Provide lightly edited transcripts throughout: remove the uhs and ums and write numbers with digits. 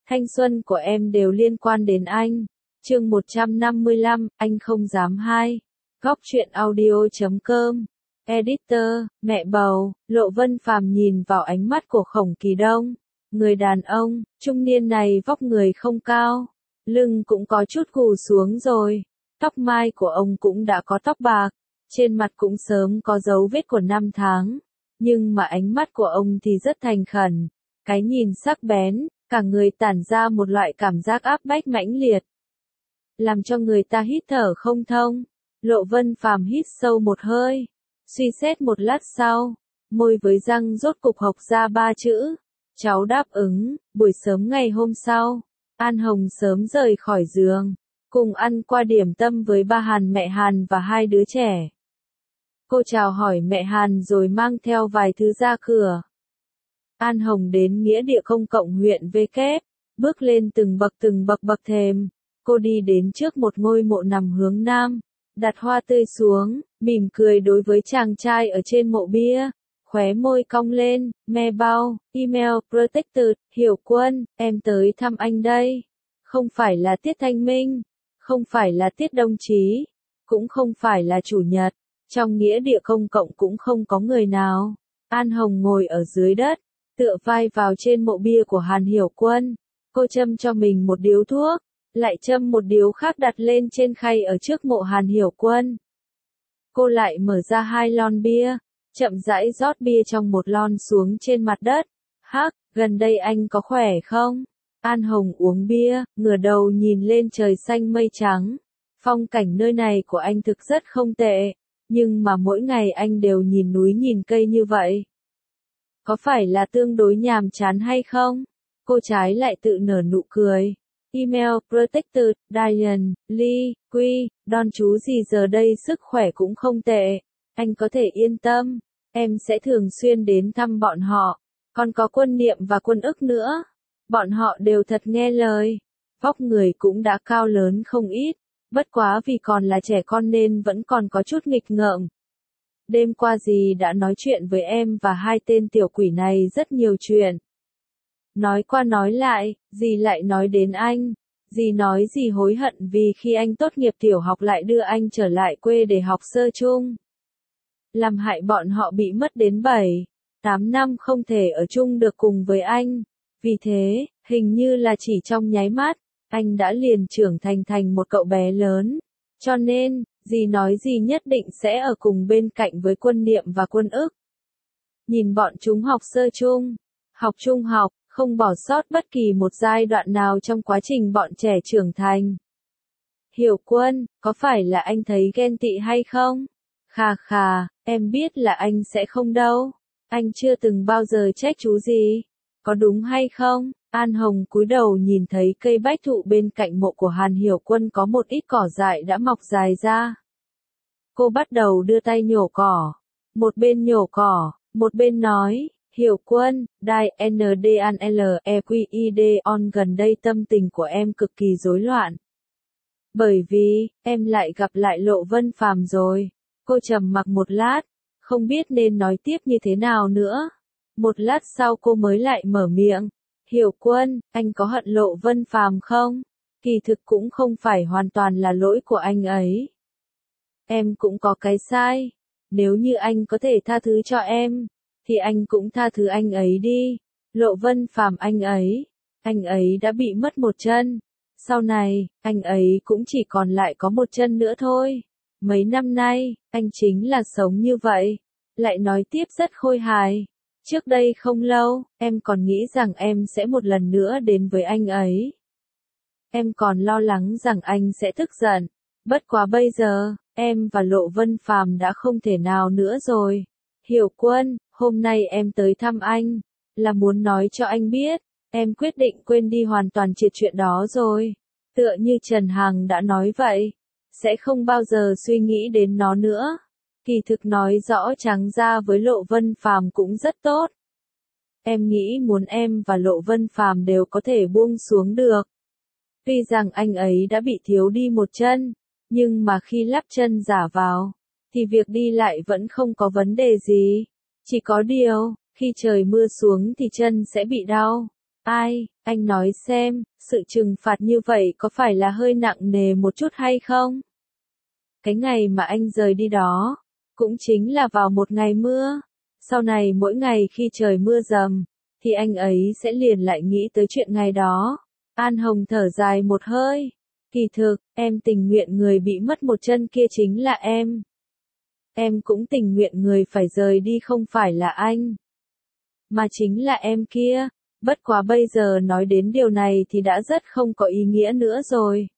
Thanh xuân của em đều liên quan đến anh. Chương 155, anh không dám hai. Góc truyện audio.com. Editor, mẹ bầu. Lộ Vân Phàm nhìn vào ánh mắt của Khổng Kỳ Đông. Người đàn ông, trung niên này vóc người không cao. Lưng cũng có chút gù xuống rồi. Tóc mai của ông cũng đã có tóc bạc. Trên mặt cũng sớm có dấu vết của năm tháng. Nhưng mà ánh mắt của ông thì rất thành khẩn. Cái nhìn sắc bén, cả người tản ra một loại cảm giác áp bách mãnh liệt. Làm cho người ta hít thở không thông. Lộ Vân Phàm hít sâu một hơi. Suy xét một lát sau. Môi với răng rốt cục hộc ra 3 chữ. Cháu đáp ứng. Buổi sớm ngày hôm sau. An Hồng sớm rời khỏi giường. Cùng ăn qua điểm tâm với ba Hàn, mẹ Hàn và 2 đứa trẻ. Cô chào hỏi mẹ Hàn rồi mang theo vài thứ ra cửa. An Hồng đến nghĩa địa công cộng huyện V Kép, bước lên từng bậc bậc thềm. Cô đi đến trước một ngôi mộ nằm hướng nam, đặt hoa tươi xuống, mỉm cười đối với chàng trai ở trên mộ bia, khóe môi cong lên, me bao, email protected, Hiểu Quân, em tới thăm anh đây. Không phải là tiết Thanh Minh, không phải là tiết Đông Chí, cũng không phải là chủ nhật, trong nghĩa địa công cộng cũng không có người nào. An Hồng ngồi ở dưới đất, tựa vai vào trên mộ bia của Hàn Hiểu Quân. Cô châm cho mình một điếu thuốc, lại châm một điếu khác đặt lên trên khay ở trước mộ Hàn Hiểu Quân. Cô lại mở ra 2 lon bia, chậm rãi rót bia trong một lon xuống trên mặt đất. Hắc, gần đây anh có khỏe không? An Hồng uống bia, ngửa đầu nhìn lên trời xanh mây trắng. Phong cảnh nơi này của anh thực rất không tệ, nhưng mà mỗi ngày anh đều nhìn núi nhìn cây như vậy. Có phải là tương đối nhàm chán hay không? Cô trái lại tự nở nụ cười. Email protected, Diane, Lee, Quy, Don chú gì giờ đây sức khỏe cũng không tệ. Anh có thể yên tâm, em sẽ thường xuyên đến thăm bọn họ. Còn có Quân Niệm và Quân Ức nữa. Bọn họ đều thật nghe lời. Vóc người cũng đã cao lớn không ít. Bất quá vì còn là trẻ con nên vẫn còn có chút nghịch ngợm. Đêm qua dì đã nói chuyện với em và 2 tên tiểu quỷ này rất nhiều chuyện. Nói qua nói lại, dì lại nói đến anh. Dì nói dì hối hận vì khi anh tốt nghiệp tiểu học lại đưa anh trở lại quê để học sơ chung. Làm hại bọn họ bị mất đến 7-8 năm không thể ở chung được cùng với anh. Vì thế, hình như là chỉ trong nháy mắt, anh đã liền trưởng thành một cậu bé lớn. Cho nên, dì nói dì nhất định sẽ ở cùng bên cạnh với Quân Niệm và Quân Ức. Nhìn bọn chúng học sơ chung, học trung học, không bỏ sót bất kỳ một giai đoạn nào trong quá trình bọn trẻ trưởng thành. Hiểu Quân, có phải là anh thấy ghen tị hay không? Khà, em biết là anh sẽ không đâu. Anh chưa từng bao giờ trách chú gì. Có đúng hay không? An Hồng cúi đầu nhìn thấy cây bách thụ bên cạnh mộ của Hàn Hiểu Quân có một ít cỏ dại đã mọc dài ra. Cô bắt đầu đưa tay nhổ cỏ. Một bên nhổ cỏ, một bên nói, Hiểu Quân, NDANLEQID on gần đây tâm tình của em cực kỳ rối loạn. Bởi vì, em lại gặp lại Lộ Vân Phàm rồi. Cô trầm mặc một lát, không biết nên nói tiếp như thế nào nữa. Một lát sau cô mới lại mở miệng. Hiểu Quân, anh có hận Lộ Vân Phàm không? Kỳ thực cũng không phải hoàn toàn là lỗi của anh ấy. Em cũng có cái sai. Nếu như anh có thể tha thứ cho em, thì anh cũng tha thứ anh ấy đi. Lộ Vân Phàm anh ấy đã bị mất một chân. Sau này, anh ấy cũng chỉ còn lại có một chân nữa thôi. Mấy năm nay, anh chính là sống như vậy. Lại nói tiếp rất khôi hài. Trước đây không lâu, em còn nghĩ rằng em sẽ một lần nữa đến với anh ấy. Em còn lo lắng rằng anh sẽ tức giận. Bất quá bây giờ, em và Lộ Vân Phàm đã không thể nào nữa rồi. Hiểu Quân, hôm nay em tới thăm anh, là muốn nói cho anh biết, em quyết định quên đi hoàn toàn triệt chuyện đó rồi. Tựa như Trần Hằng đã nói vậy, sẽ không bao giờ suy nghĩ đến nó nữa. Kỳ thực nói rõ trắng ra với Lộ Vân Phàm cũng rất tốt. Em nghĩ muốn em và Lộ Vân Phàm đều có thể buông xuống được. Tuy rằng anh ấy đã bị thiếu đi một chân, nhưng mà khi lắp chân giả vào, thì việc đi lại vẫn không có vấn đề gì. Chỉ có điều, khi trời mưa xuống thì chân sẽ bị đau. Ai, anh nói xem, sự trừng phạt như vậy có phải là hơi nặng nề một chút hay không? Cái ngày mà anh rời đi đó, cũng chính là vào một ngày mưa. Sau này mỗi ngày khi trời mưa dầm, thì anh ấy sẽ liền lại nghĩ tới chuyện ngày đó. An Hồng thở dài một hơi. Kỳ thực, em tình nguyện người bị mất một chân kia chính là em. Em cũng tình nguyện người phải rời đi không phải là anh, mà chính là em kia. Bất quá bây giờ nói đến điều này thì đã rất không có ý nghĩa nữa rồi.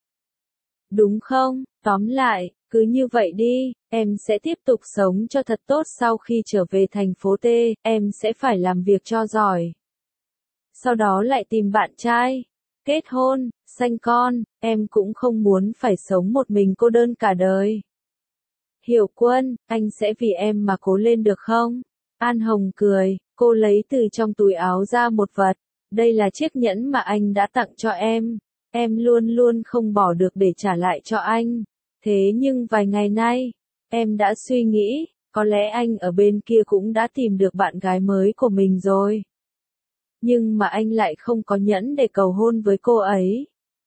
Đúng không? Tóm lại, cứ như vậy đi, em sẽ tiếp tục sống cho thật tốt sau khi trở về thành phố T, em sẽ phải làm việc cho giỏi. Sau đó lại tìm bạn trai, kết hôn, sanh con, em cũng không muốn phải sống một mình cô đơn cả đời. Hiểu Quân, anh sẽ vì em mà cố lên được không? An Hồng cười, cô lấy từ trong túi áo ra một vật. Đây là chiếc nhẫn mà anh đã tặng cho em luôn luôn không bỏ được để trả lại cho anh. Thế nhưng vài ngày nay, em đã suy nghĩ, có lẽ anh ở bên kia cũng đã tìm được bạn gái mới của mình rồi. Nhưng mà anh lại không có nhẫn để cầu hôn với cô ấy.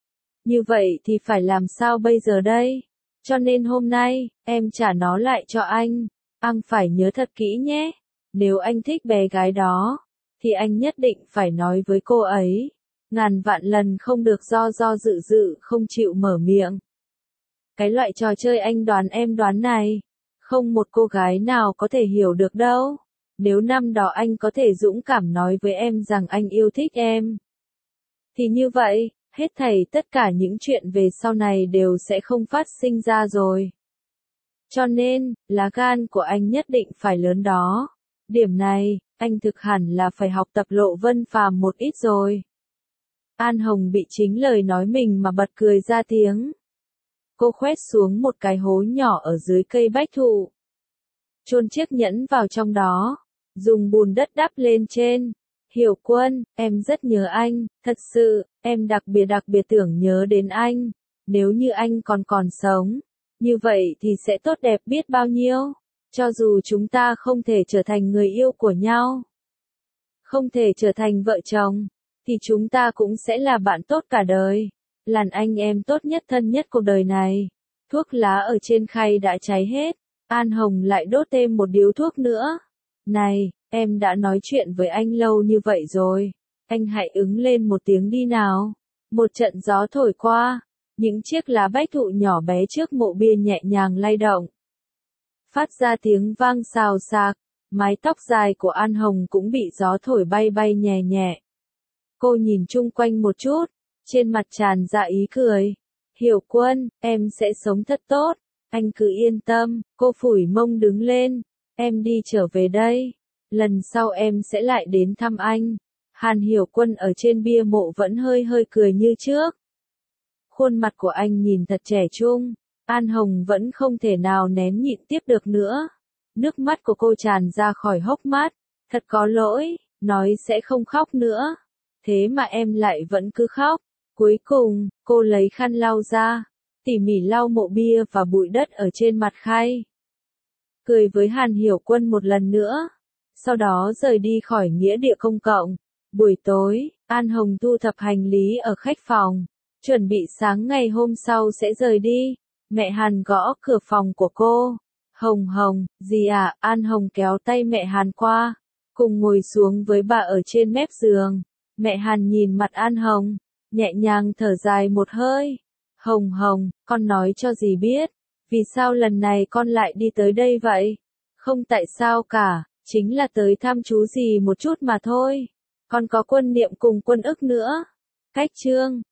Như vậy thì phải làm sao bây giờ đây? Cho nên hôm nay, em trả nó lại cho anh. Anh phải nhớ thật kỹ nhé. Nếu anh thích bé gái đó, thì anh nhất định phải nói với cô ấy. Ngàn vạn lần không được do dự không chịu mở miệng. Cái loại trò chơi anh đoán em đoán này, không một cô gái nào có thể hiểu được đâu. Nếu năm đó anh có thể dũng cảm nói với em rằng anh yêu thích em, thì như vậy, hết thảy tất cả những chuyện về sau này đều sẽ không phát sinh ra rồi. Cho nên, lá gan của anh nhất định phải lớn đó. Điểm này, anh thực hẳn là phải học tập Lộ Vân Phàm một ít rồi. An Hồng bị chính lời nói mình mà bật cười ra tiếng. Cô khoét xuống một cái hố nhỏ ở dưới cây bách thụ. Chôn chiếc nhẫn vào trong đó, dùng bùn đất đắp lên trên. Hiểu Quân, em rất nhớ anh, thật sự, em đặc biệt tưởng nhớ đến anh. Nếu như anh còn sống, như vậy thì sẽ tốt đẹp biết bao nhiêu. Cho dù chúng ta không thể trở thành người yêu của nhau, không thể trở thành vợ chồng, thì chúng ta cũng sẽ là bạn tốt cả đời. Làn anh em tốt nhất thân nhất cuộc đời này. Thuốc lá ở trên khay đã cháy hết. An Hồng lại đốt thêm một điếu thuốc nữa. Này, em đã nói chuyện với anh lâu như vậy rồi. Anh hãy ứng lên một tiếng đi nào. Một trận gió thổi qua. Những chiếc lá bách thụ nhỏ bé trước mộ bia nhẹ nhàng lay động. Phát ra tiếng vang xào xạc. Mái tóc dài của An Hồng cũng bị gió thổi bay bay nhẹ nhẹ. Cô nhìn chung quanh một chút. Trên mặt tràn ra ý cười. Hiểu Quân, em sẽ sống thật tốt. Anh cứ yên tâm, cô phủi mông đứng lên. Em đi trở về đây. Lần sau em sẽ lại đến thăm anh. Hàn Hiểu Quân ở trên bia mộ vẫn hơi cười như trước. Khuôn mặt của anh nhìn thật trẻ trung. An Hồng vẫn không thể nào nén nhịn tiếp được nữa. Nước mắt của cô tràn ra khỏi hốc mắt. Thật có lỗi, nói sẽ không khóc nữa. Thế mà em lại vẫn cứ khóc. Cuối cùng, cô lấy khăn lau ra, tỉ mỉ lau mộ bia và bụi đất ở trên mặt khay. Cười với Hàn Hiểu Quân một lần nữa. Sau đó rời đi khỏi nghĩa địa công cộng. Buổi tối, An Hồng thu thập hành lý ở khách phòng. Chuẩn bị sáng ngày hôm sau sẽ rời đi. Mẹ Hàn gõ cửa phòng của cô. Hồng Hồng, gì à? An Hồng kéo tay mẹ Hàn qua. Cùng ngồi xuống với bà ở trên mép giường. Mẹ Hàn nhìn mặt An Hồng. Nhẹ nhàng thở dài một hơi. Hồng Hồng, con nói cho dì biết. Vì sao lần này con lại đi tới đây vậy? Không tại sao cả, chính là tới thăm chú dì một chút mà thôi. Con có Quân Niệm cùng Quân Ức nữa. Cách chương